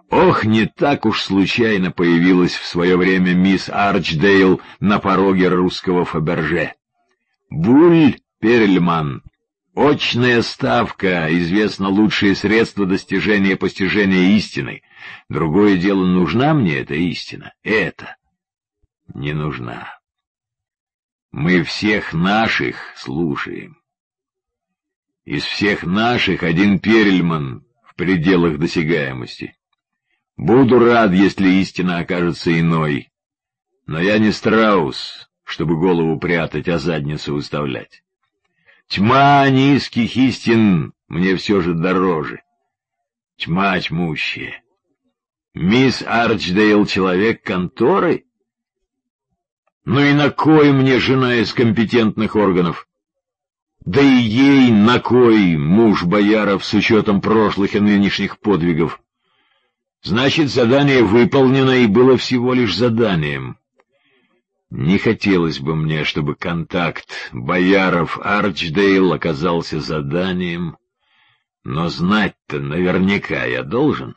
Ох, не так уж случайно появилась в свое время мисс Арчдейл на пороге русского Фаберже. Буль Перельман. Очная ставка, известно лучшее средство достижения постижения истины. Другое дело, нужна мне эта истина? Это не нужна. Мы всех наших слушаем. Из всех наших один Перельман в пределах досягаемости. Буду рад, если истина окажется иной. Но я не страус, чтобы голову прятать, а задницу выставлять. Тьма низких истин мне все же дороже. Тьма тьмущая. Мисс Арчдейл — человек конторы? Ну и на кой мне жена из компетентных органов? Да и ей на кой муж бояров с учетом прошлых и нынешних подвигов? Значит, задание выполнено и было всего лишь заданием. Не хотелось бы мне, чтобы контакт Бояров-Арчдейл оказался заданием, но знать-то наверняка я должен.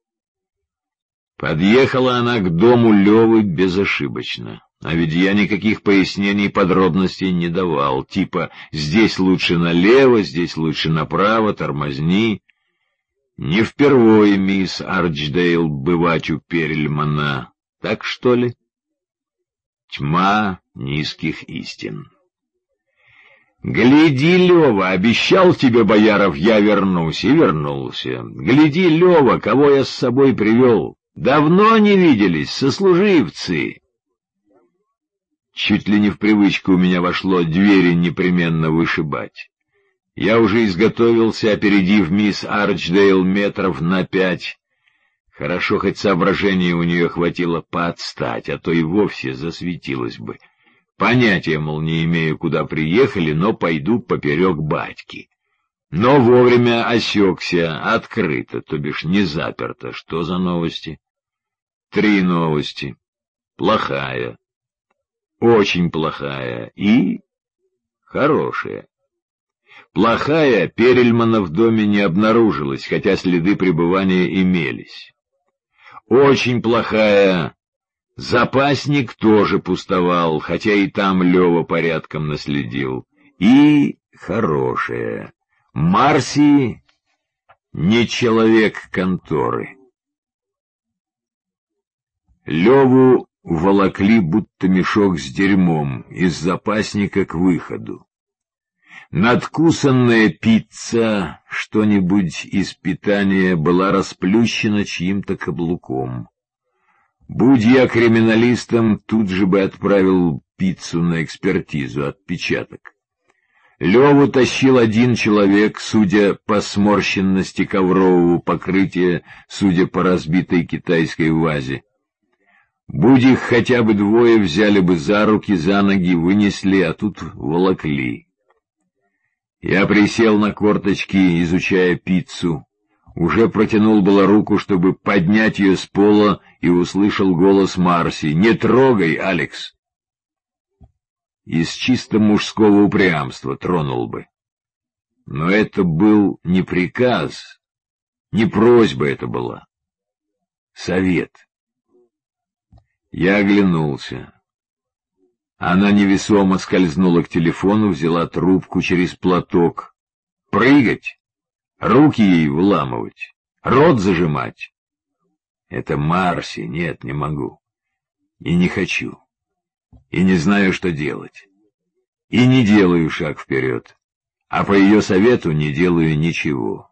Подъехала она к дому Левы безошибочно, а ведь я никаких пояснений и подробностей не давал, типа «здесь лучше налево, здесь лучше направо, тормозни». Не впервые мисс Арчдейл бывать у Перельмана, так что ли? Тьма низких истин. «Гляди, Лева, обещал тебе, Бояров, я вернусь», и вернулся. «Гляди, Лева, кого я с собой привел. Давно не виделись, сослуживцы». Чуть ли не в привычку у меня вошло двери непременно вышибать. Я уже изготовился, опередив мисс Арчдейл метров на 5. Хорошо, хоть соображения у нее хватило поотстать, а то и вовсе засветилась бы. Понятия, мол, не имею, куда приехали, но пойду поперек батьки. Но вовремя осекся, открыто, то бишь не заперто. Что за новости? 3 новости. Плохая, очень плохая и хорошая. Плохая, Перельмана в доме не обнаружилось, хотя следы пребывания имелись. Очень плохая, запасник тоже пустовал, хотя и там Лева порядком наследил. И хорошая, Марси не человек конторы. Леву волокли будто мешок с дерьмом из запасника к выходу. Надкусанная пицца, что-нибудь из питания, была расплющена чьим-то каблуком. Будь я криминалистом, тут же бы отправил пиццу на экспертизу, отпечаток. Леву тащил один человек, судя по сморщенности коврового покрытия, судя по разбитой китайской вазе. Будь их хотя бы 2, взяли бы за руки, за ноги, вынесли, а тут волокли. Я присел на корточки, изучая пиццу. Уже протянул было руку, чтобы поднять ее с пола, и услышал голос Марси: «Не трогай, Алекс!» Из чисто мужского упрямства тронул бы. Но это был не приказ, не просьба это была. Совет. Я оглянулся. Она невесомо скользнула к телефону, взяла трубку через платок. Прыгать? Руки ей вламывать? Рот зажимать? Это Марси. Нет, не могу. И не хочу. И не знаю, что делать. И не делаю шаг вперед. А по ее совету не делаю ничего.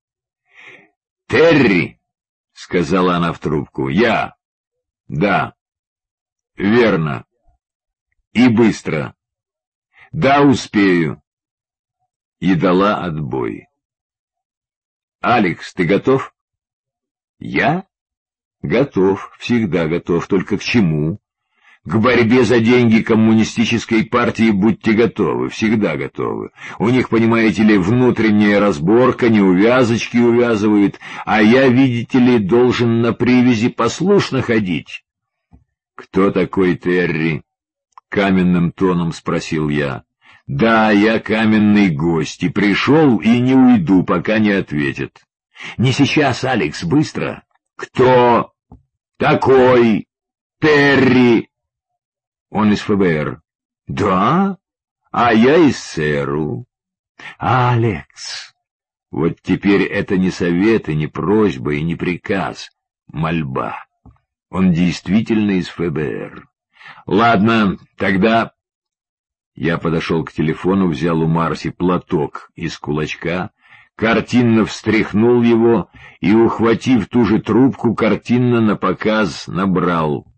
«Терри!» — сказала она в трубку. «Я!» «Да». «Верно. И быстро. Да, успею». И дала отбой. «Алекс, ты готов?» «Я?» «Готов, всегда готов. Только к чему?» «К борьбе за деньги коммунистической партии будьте готовы, всегда готовы. У них, понимаете ли, внутренняя разборка, неувязочки увязывают, а я, видите ли, должен на привязи послушно ходить». «Кто такой Терри?» — каменным тоном спросил я. «Да, я каменный гость, и пришел, и не уйду, пока не ответят». «Не сейчас, Алекс, быстро!» Кто такой Терри? Он из ФБР. Да? А я из ЦРУ. Алекс, вот теперь это не совет, и не просьба, и не приказ. Мольба. Он действительно из ФБР. Ладно, тогда... Я подошел к телефону, взял у Марси платок из кулачка, картинно встряхнул его и, ухватив ту же трубку, картинно напоказ набрал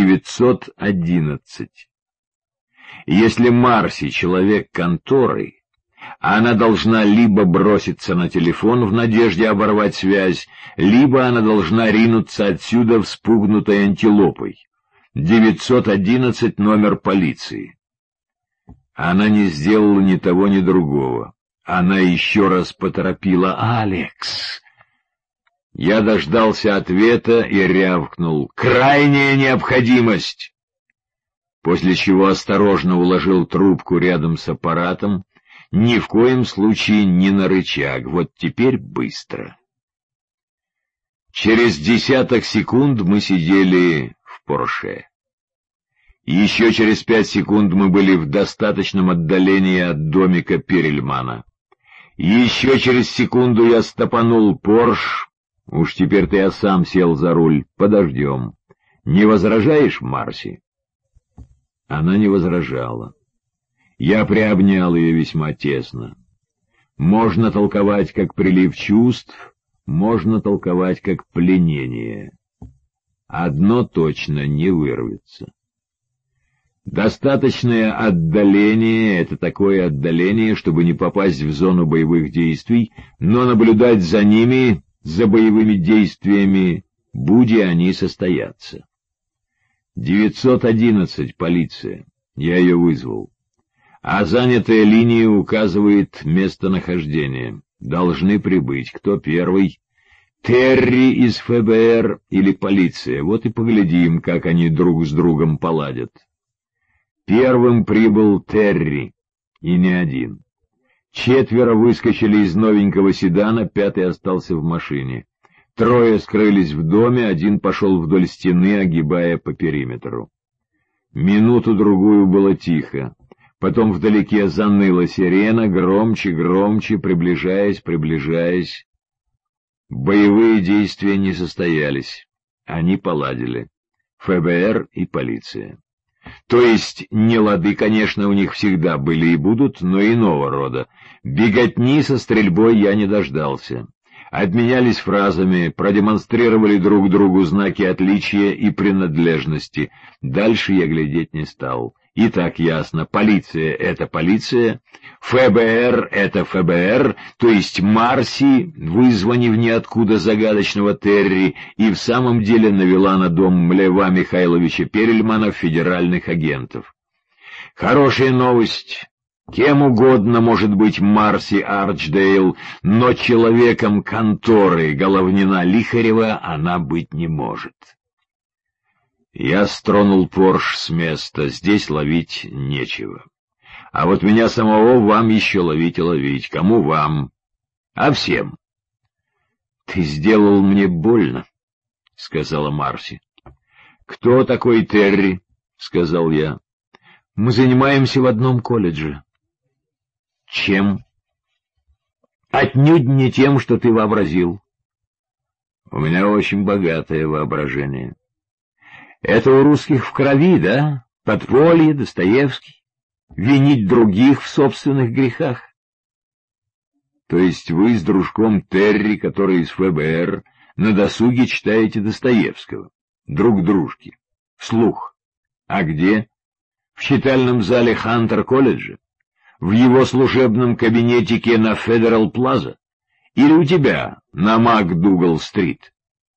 911. Если Марси человек конторы, она должна либо броситься на телефон в надежде оборвать связь, либо она должна ринуться отсюда вспугнутой антилопой. 911 номер полиции. Она не сделала ни того, ни другого. Она еще раз поторопила: «Алекс!» Я дождался ответа и рявкнул: «Крайняя необходимость!» После чего осторожно уложил трубку рядом с аппаратом, ни в коем случае не на рычаг. Вот теперь быстро. Через десяток секунд мы сидели в Порше. Еще через 5 секунд мы были в достаточном отдалении от домика Перельмана. Еще через секунду я стопанул Порш. Уж теперь-то я сам сел за руль. Подождем. Не возражаешь, Марси? Она не возражала. Я приобнял ее весьма тесно. Можно толковать как прилив чувств, можно толковать как пленение. Одно точно не вырвется. Достаточное отдаление — это такое отдаление, чтобы не попасть в зону боевых действий, но наблюдать за ними, за боевыми действиями, будь они состоятся. 911, полиция. Я ее вызвал. А занятая линия указывает местонахождение. Должны прибыть. Кто первый? Терри из ФБР или полиция? Вот и поглядим, как они друг с другом поладят. Первым прибыл Терри, и не один. 4 выскочили из новенького седана, 5-й остался в машине. 3 скрылись в доме, 1 пошел вдоль стены, огибая по периметру. Минуту-другую было тихо. Потом вдалеке заныла сирена, громче, громче, приближаясь. Боевые действия не состоялись. Они поладили. ФБР и полиция. То есть нелады, конечно, у них всегда были и будут, но иного рода. Беготни со стрельбой я не дождался. Обменялись фразами, продемонстрировали друг другу знаки отличия и принадлежности. Дальше я глядеть не стал. И так ясно: полиция — это полиция, ФБР — это ФБР, то есть Марси, вызванив ниоткуда загадочного Терри, и в самом деле навела на дом Льва Михайловича Перельмана федеральных агентов. Хорошая новость. Кем угодно может быть Марси Арчдейл, но человеком конторы Головнина Лихарева она быть не может. Я стронул Порш с места, здесь ловить нечего. А вот меня самого вам еще ловить и ловить. Кому вам? А всем. — Ты сделал мне больно, — сказала Марси. — Кто такой Терри? — сказал я. — Мы занимаемся в одном колледже. — Чем? — Отнюдь не тем, что ты вообразил. — У меня очень богатое воображение. Это у русских в крови, да? Подполье, Достоевский. Винить других в собственных грехах. То есть вы с дружком Терри, который из ФБР, на досуге читаете Достоевского? Друг дружки. Вслух. А где? В читальном зале Хантер-колледжа? В его служебном кабинетике на Федерал-плаза? Или у тебя на МакДугал-стрит?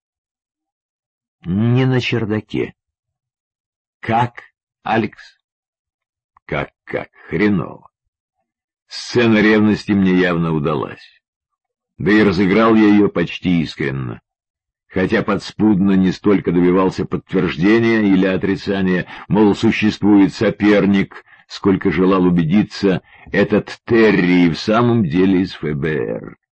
Не на чердаке. Как, Алекс? Как, хреново. Сцена ревности мне явно удалась. Да и разыграл я ее почти искренно. Хотя подспудно не столько добивался подтверждения или отрицания, мол, существует соперник, сколько желал убедиться, этот Терри в самом деле из ФБР.